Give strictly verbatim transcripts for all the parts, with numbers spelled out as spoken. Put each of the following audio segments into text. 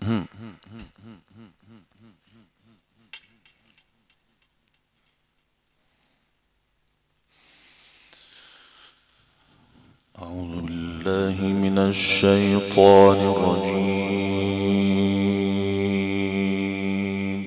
أعوذ بالله من الشيطان الرجيم.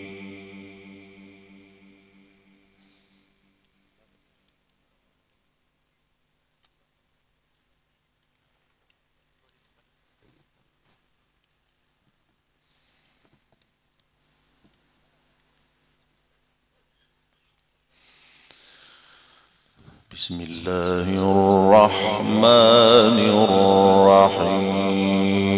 بسم الله الرحمن الرحيم.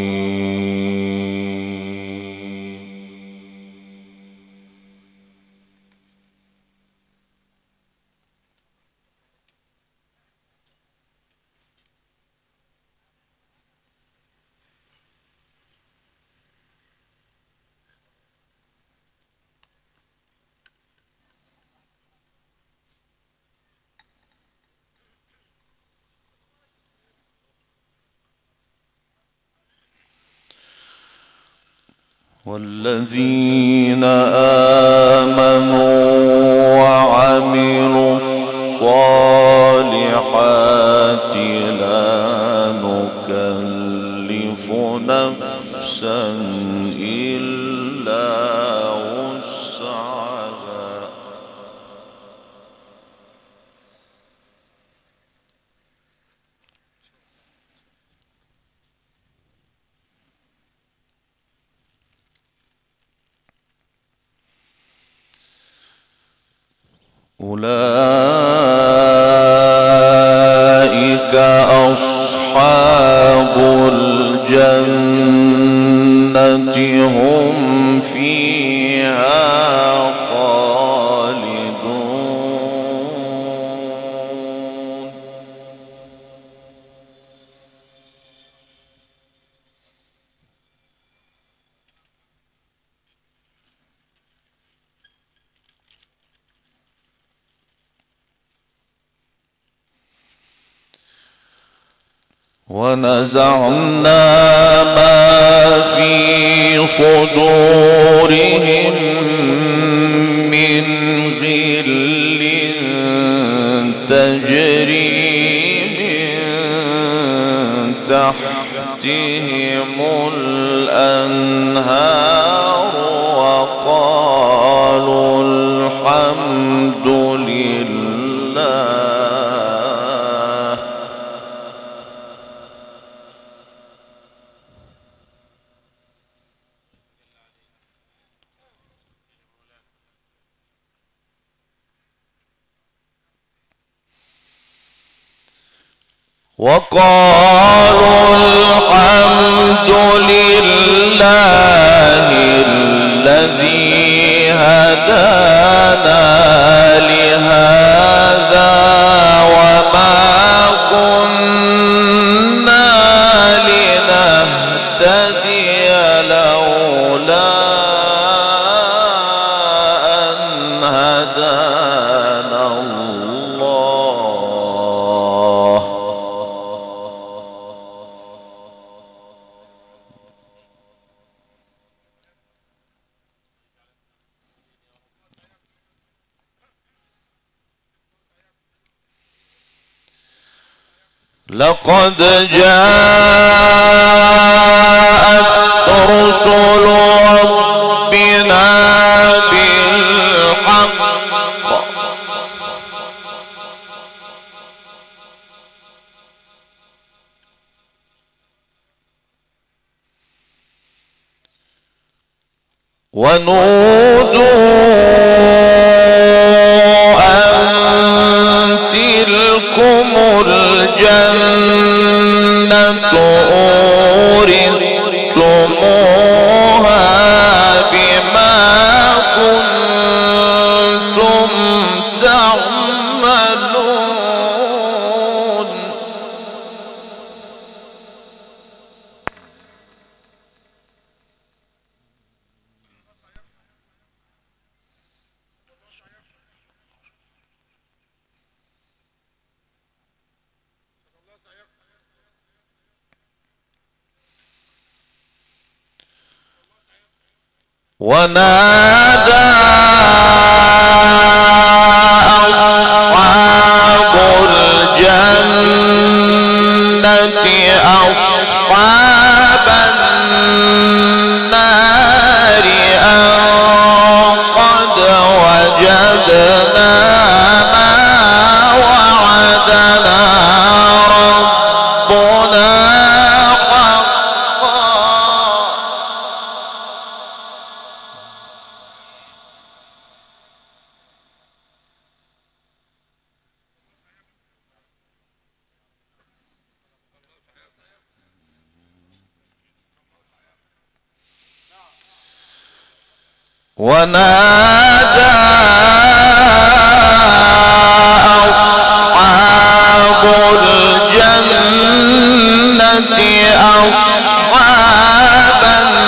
والذين آمنوا وعملوا الصالحات لا نكلف نفسا إلا وسعها أولئك أصحاب الجنة هم فيها خالدون. ونزعنا ما في صدورهم من غل تجري من تحتهم الأنهار وقالوا الحمد لله وقالوا الحمد لله الذي هدانا لهذا وما كنا لنهتدي لولا أن هدانا الله. لقد جاءت رسل ربنا بالحق ونودوا أن تلكم الجنة أورثتموها بما كنتم تعملون. ونادى أصحاب الجنة أصحاب النار أن قد وجدنا ما وعدنا ربنا حقا. ونادى أصحاب الجنة أصحاب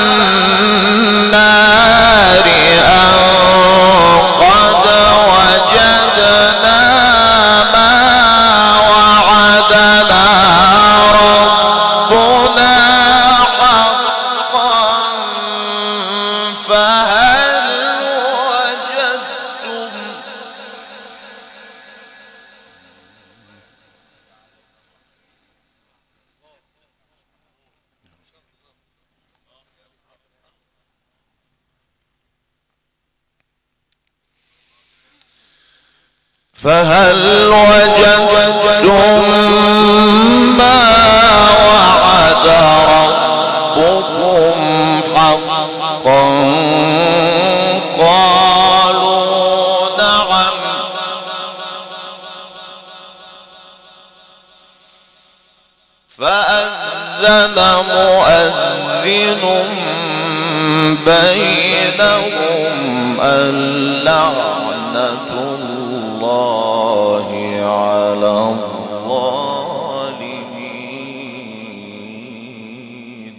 النار أن قد وجدنا ما وعدنا ربنا حقا فهل وجدتم فهل وجدتم ما وعد ربكم حقا قالوا نعم فأذن مؤذن بينهم اللعنة الله على الظالمين.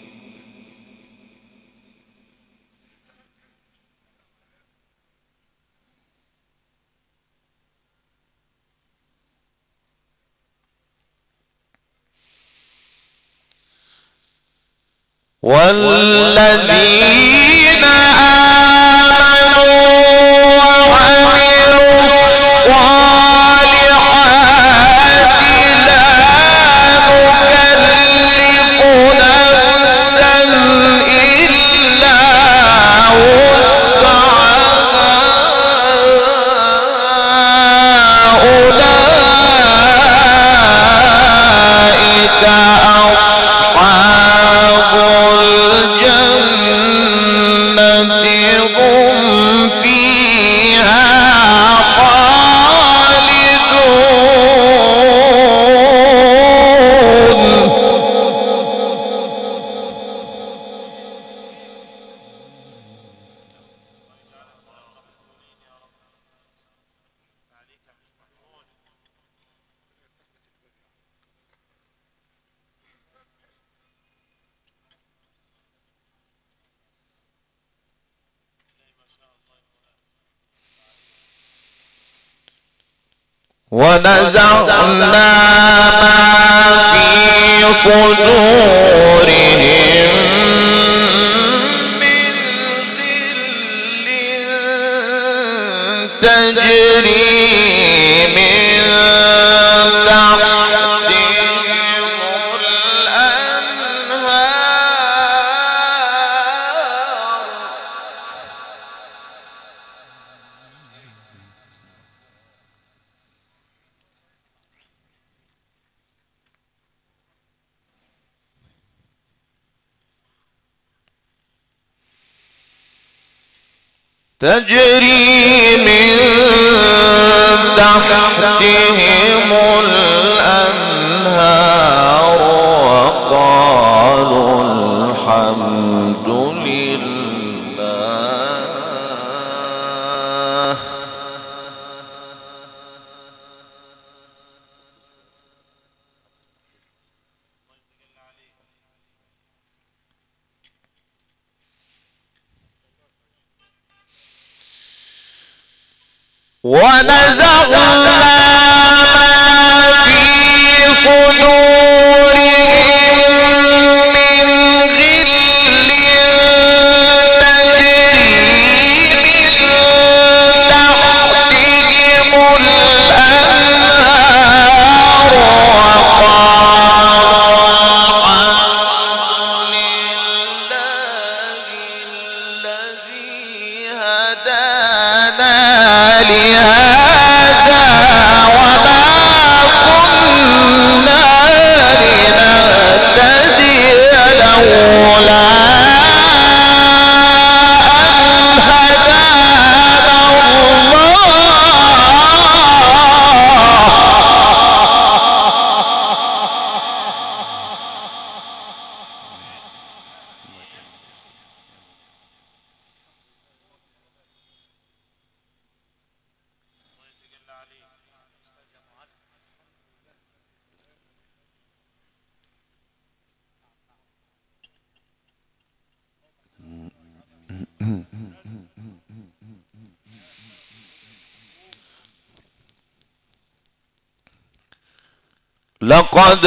والذين آمنوا وعملوا الصالحات لا نكلف نفسا إلا وسعها أولئك أصحاب الجنة هم فيها خالدون. ونزعنا ما في صدورهم من غل تجري من تحتهم الأنهار تجري من تحتهم الأنهار وقالوا الحمد لله ونزعنا ما في صدورهم من غل تجري لقد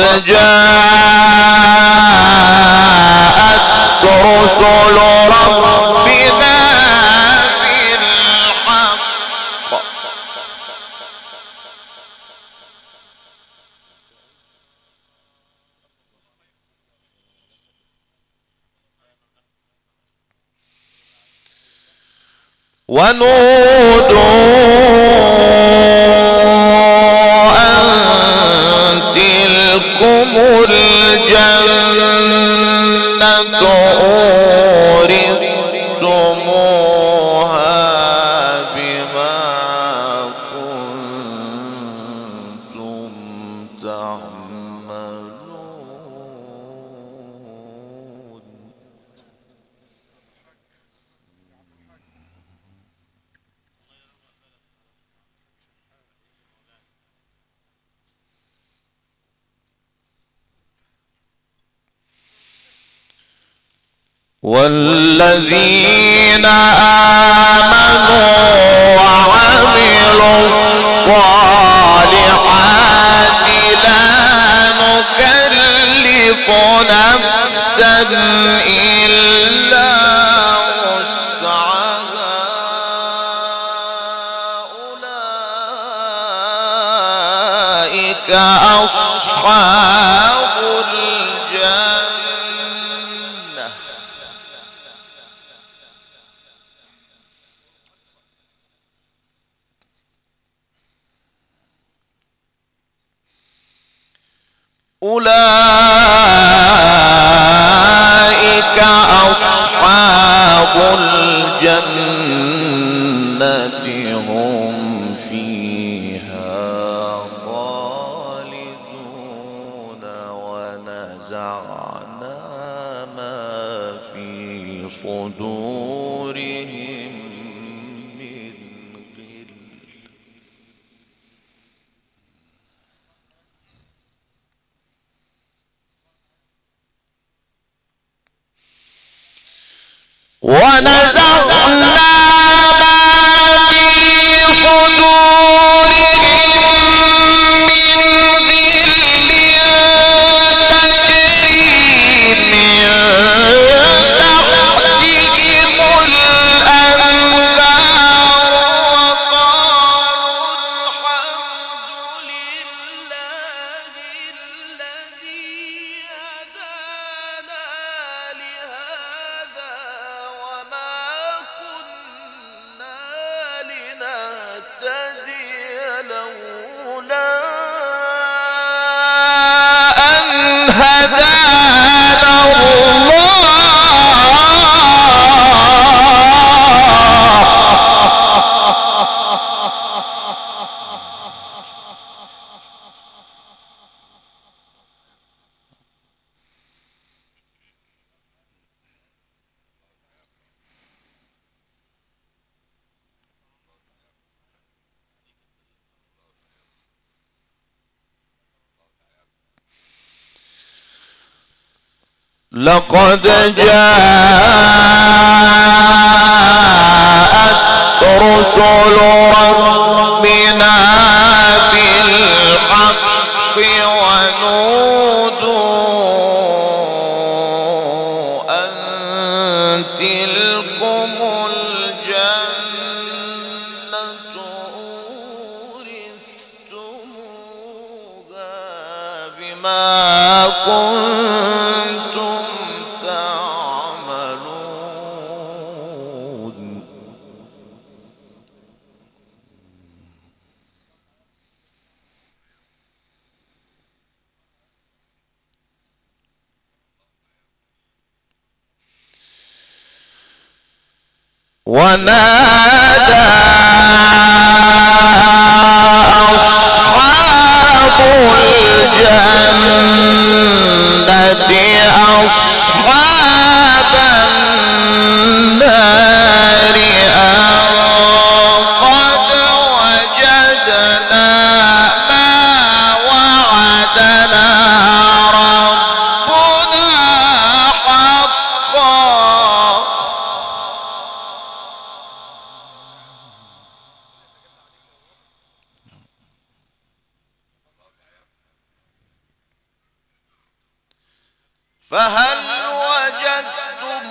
جاءت رسل ربنا بالحق ونودوا تلكم الجنة أورثتموها بما كنتم تعملون. والذين آمنوا وعملوا الصالحات لا نكلف نفسا إلا وسعها أولئك أصحاب الجنة أولئك أصحاب الجنة هم فيها خالدون. ونزعنا ما في صدورهم من غل ونزعنا ما في صدورهم من غل تجري من تحتهم الأنهار وقالوا الحمد لله الذي هدانا لهذا وما كنا لنهتدي لولا أن هدانا الله. لقد جاءت رسل ربنا بالحق ونودوا أن تلكم الجنة أورثتموها بما كنتم تعملون. ونادى أصحاب الجنة أصحاب النار أن قد وجدنا ما وعدنا ربنا حقا. فهل وجدتم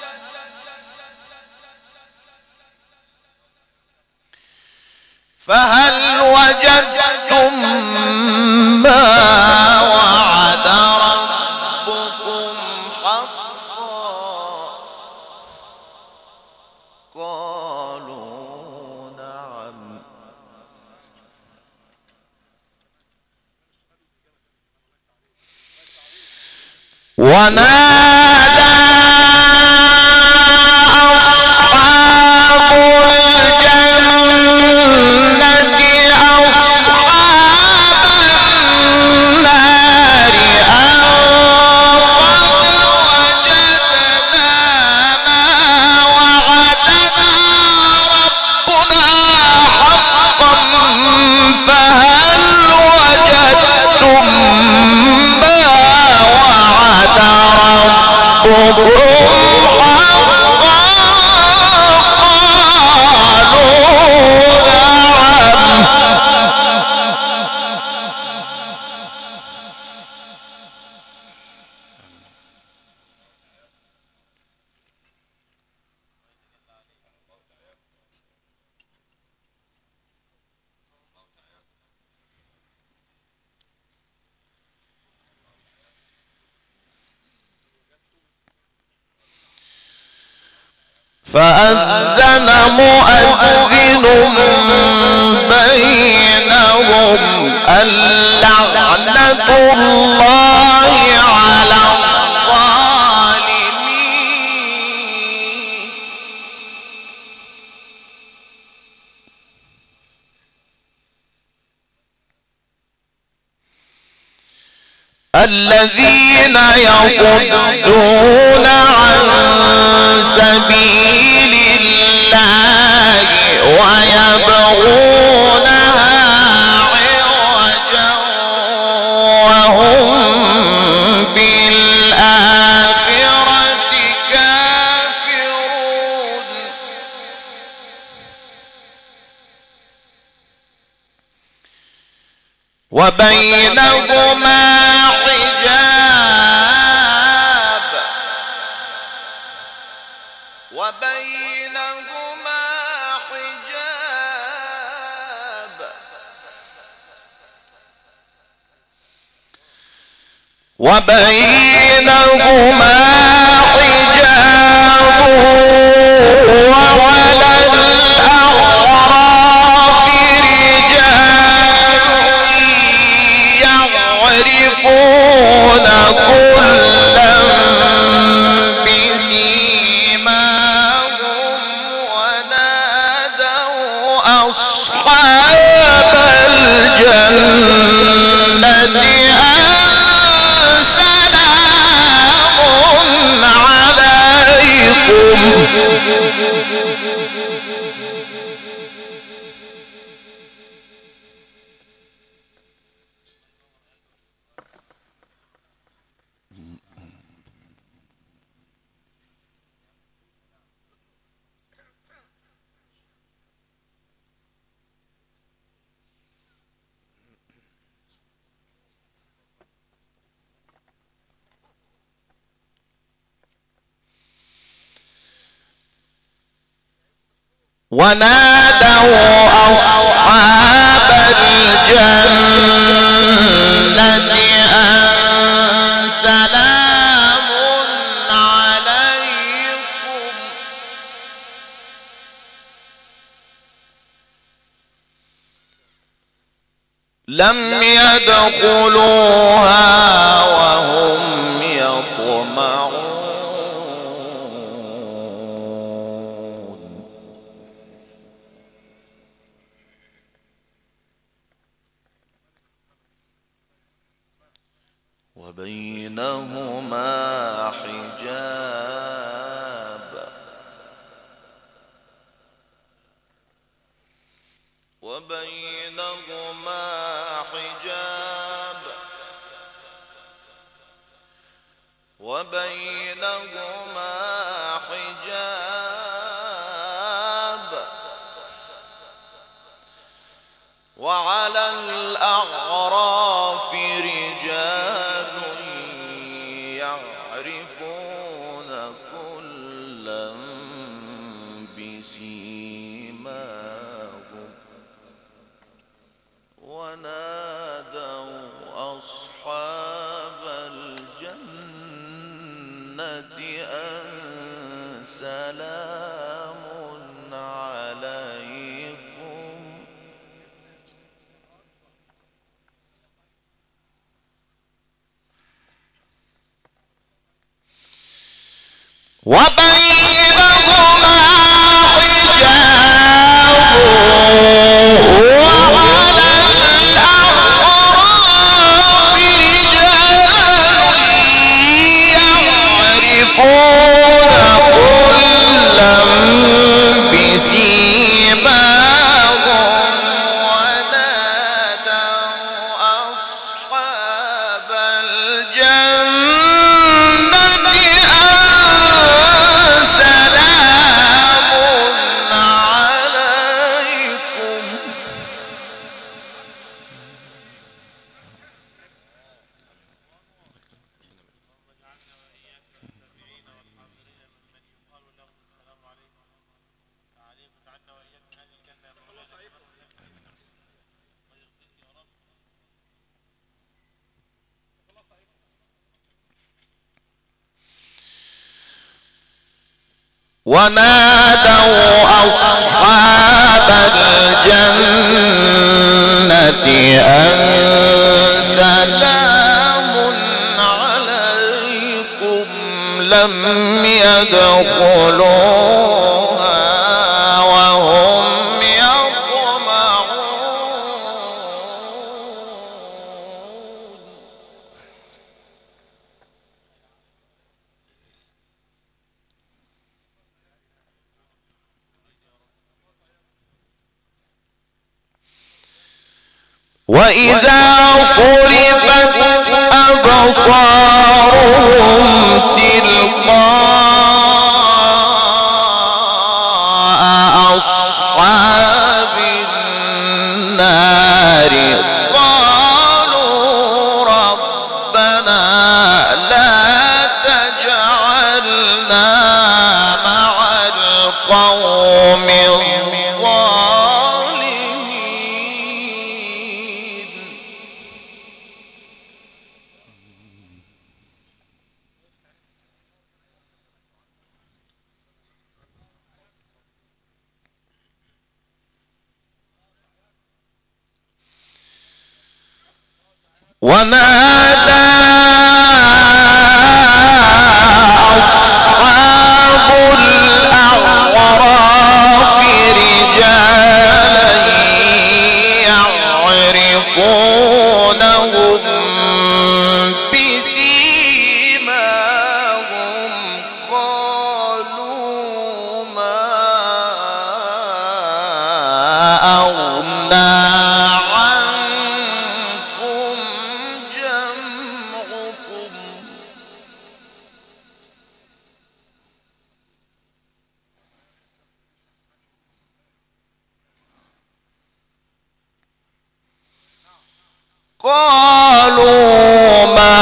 فهل وجدتم ما وعد ربكم حقا قالوا نعم ونادى أصحاب الجنة أصحاب النار أن قد وجدنا ما وعدنا ربنا حقا فهل وجدتم ما وعد ربكم حقا قالوا نعم فأذن مؤذن بينهم اللعنة الله على الظالمين الذين يصدون عن سبيل الله ويبغونها عوجا وهم بالآخرة كافرون وبينهما حجاب وبينهما حجاب وبينهما حجاب وعلى الأعراف رجال يعرفون كلا بسيماهم ونادوا أصحاب الجنة أن سلام عليكم ونادوا أصحاب الجنة أن سلام عليكم لم يدخلوها وهم يطمعون وبينهما حجاب وبينهما حجاب وبينهما حجاب وعلى الأعراف رجال يعرفون كلا بسيماهم ونادوا أصحاب الجنة أن سلام عليكم وبينهما حجاب وعلى الأعراف رجال يعرفون كلا بسيماهم ونادوا أصحاب الجنة أن سلام عليكم ونادوا أصحاب الجنة أن سلام عليكم لم يدخلوها وهم يطمعون وإذا صرفت أبصارهم تلقاء أصحاب النار قالوا ربنا لا تجعلنا مع القوم الظالمين ونادى أصحاب الأعراف رجالا يعرفونهم بسيماهم قالوا ما أغنى عنكم جمعكم قالوا ما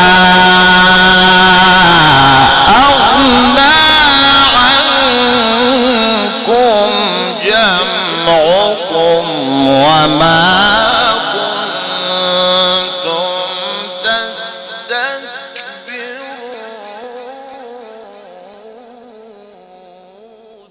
أغنى عنكم جمعكم وما كنتم تستكبرون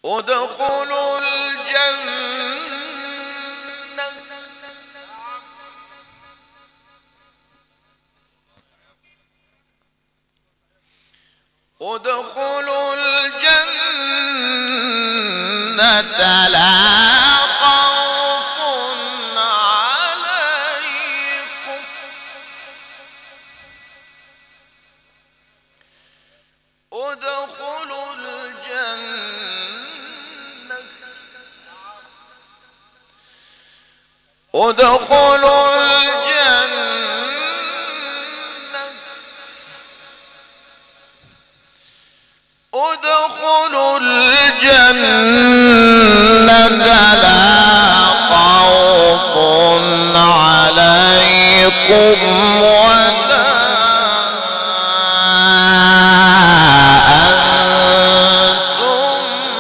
ادخلوا الجنة ادخلوا الجنة لا خوف عليكم ادخلوا الجنة ادخلوا الجنة ادخلوا الجنة لا خوف عليكم ولا أنتم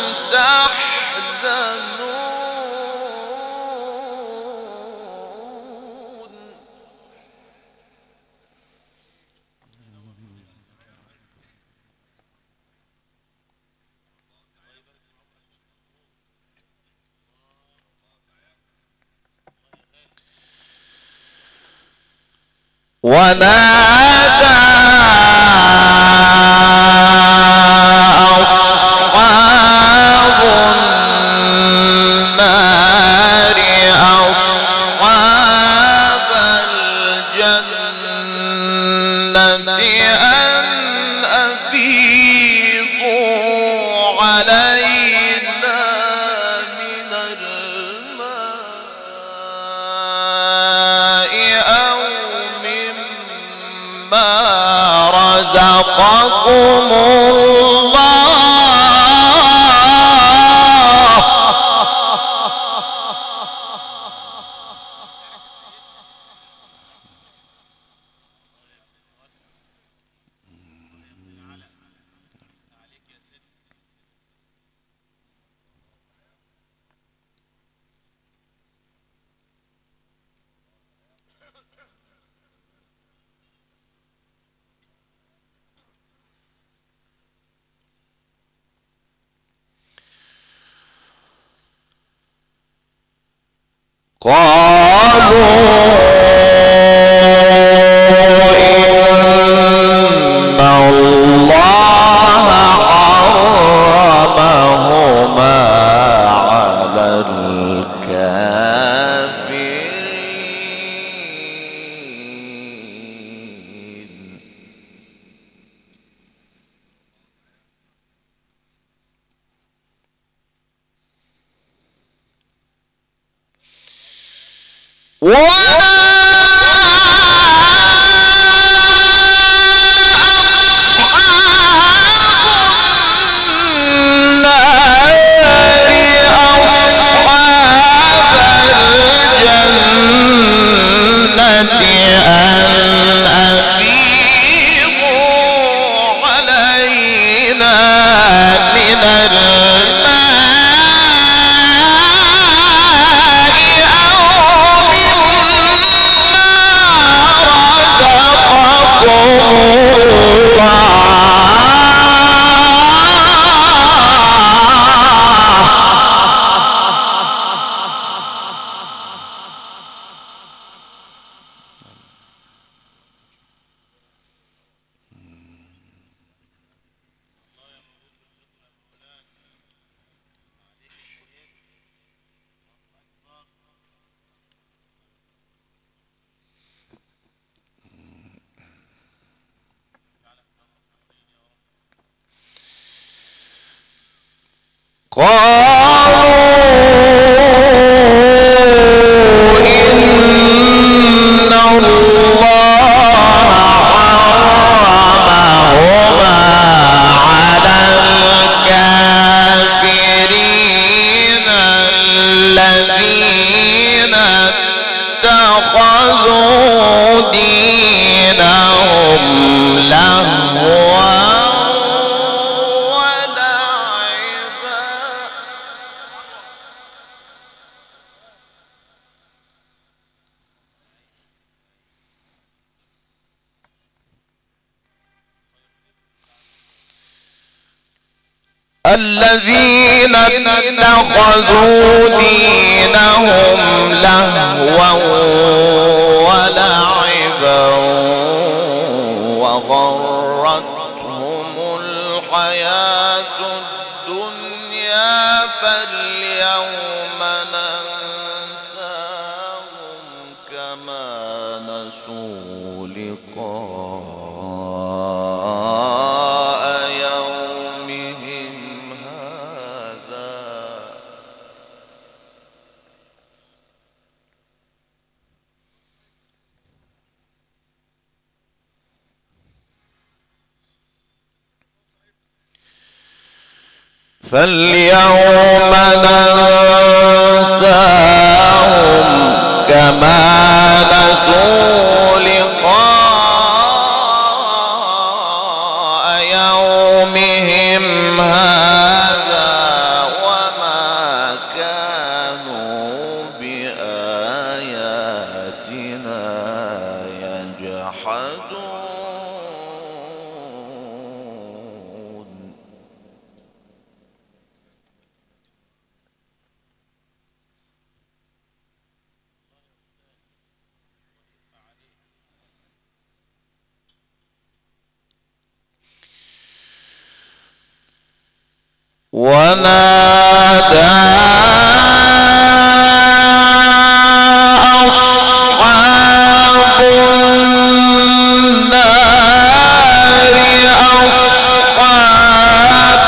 تحزنون. ونادى أصحاب النار أصحاب الجنة أن أفيضوا علينا من الماء أو مما رزقكم الله. قالوا إن الله حرمهما على الكافرين. قالوا إن الله حرمهما على الكافرين الذين اتخذوا دينهم لهوا ولعبا الذين اتخذوا دينهم لهوا ولعبا وغرتهم الحياة الدنيا فاليوم ننساهم كما نسوا لقاء يومهم هذا فاليوم ننساهم كما نسوا لقاء يومهم هذا وما كانوا بآياتنا يجحدون. ونادى أصحاب النار أصحاب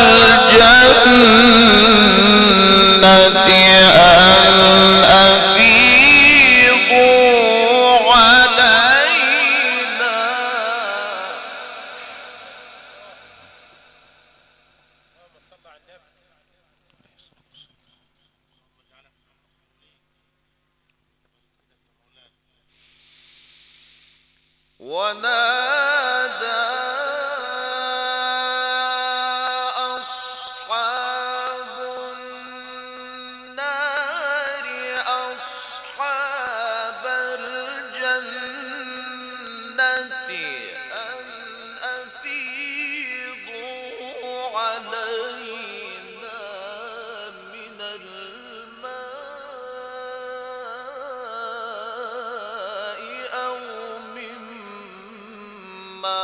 الجنة أن أفيضوا علينا. ونادى أصحاب النار أصحاب الجنة أن أفيضوا علينا من الماء أو مما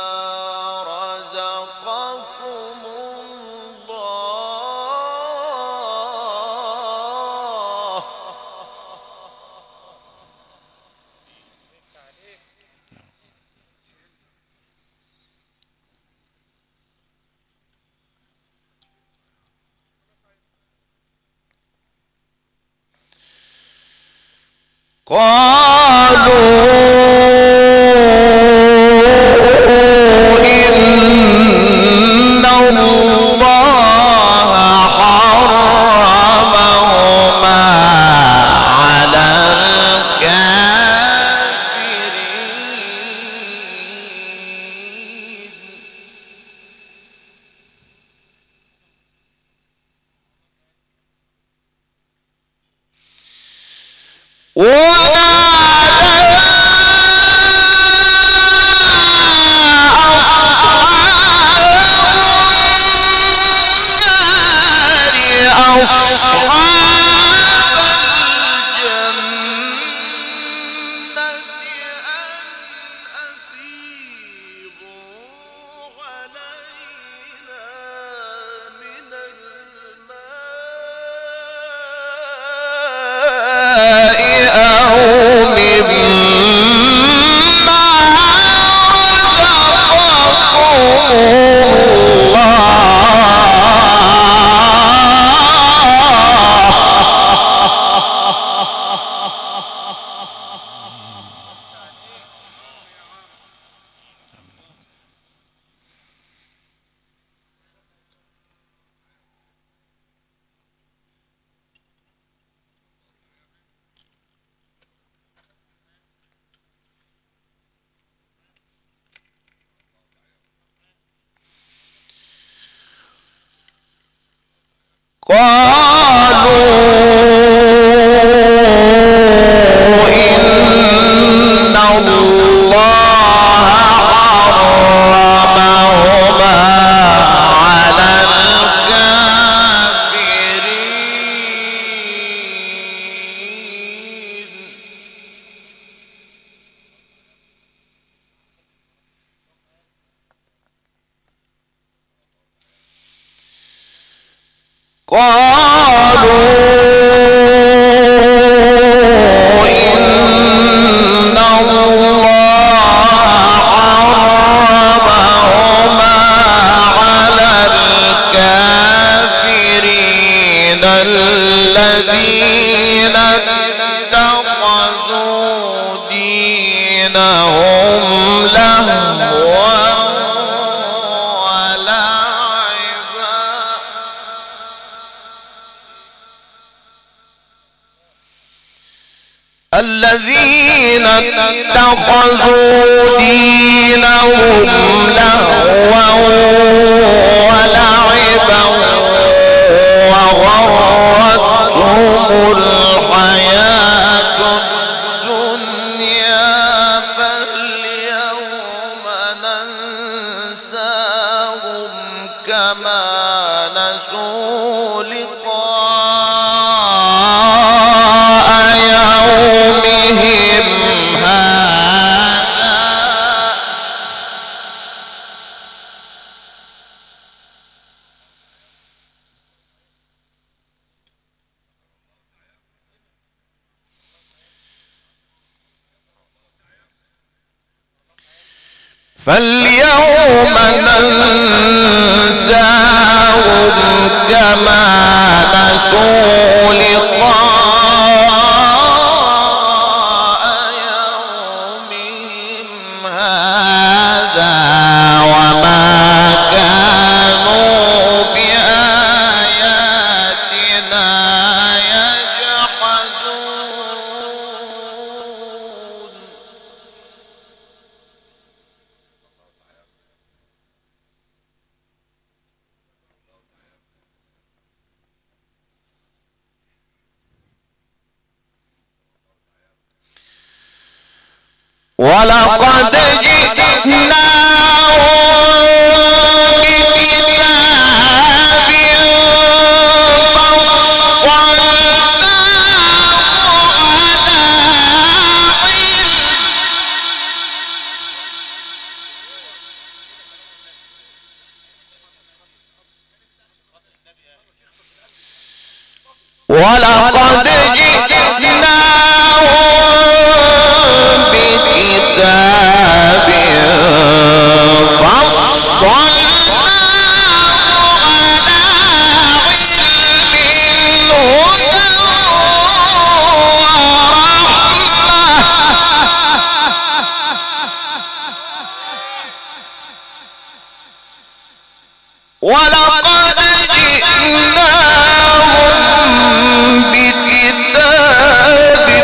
رزقكم الله. قالوا إن الله حرمهما على الكافرين. الله حرمهما على الكافرين. قالوا إن الله حرمهما على الكافرين الذين اتخذوا دينهم لهوا الذين اتخذوا دينهم لهوا ولعبا وغرتهم الحياة الدنيا فاليوم ننساهم كما نسوا لقاء يومهم هذا فاليوم ننساهم كما نسوا لقاء يومهم هذا وما كانوا بآياتنا يجحدون ولقد جئناهم بكتاب ولقد جئناهم بكتاب ولقد جئناهم بكتاب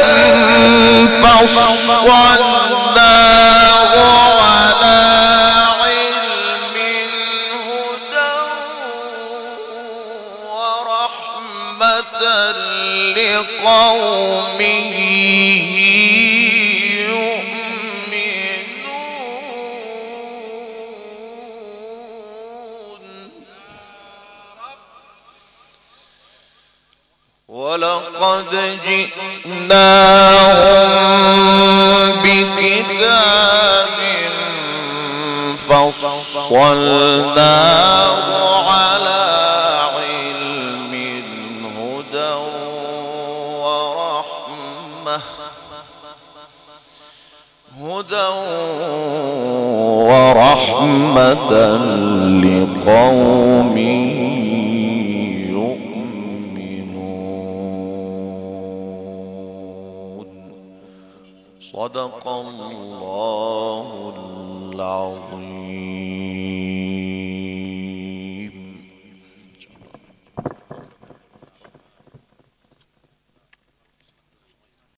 فصلناه على علم هدى ورحمة لقوم ولقد جئناهم بكتاب فصلناه على علم هدى ورحمة هدى ورحمة لقوم صدق الله العظيم.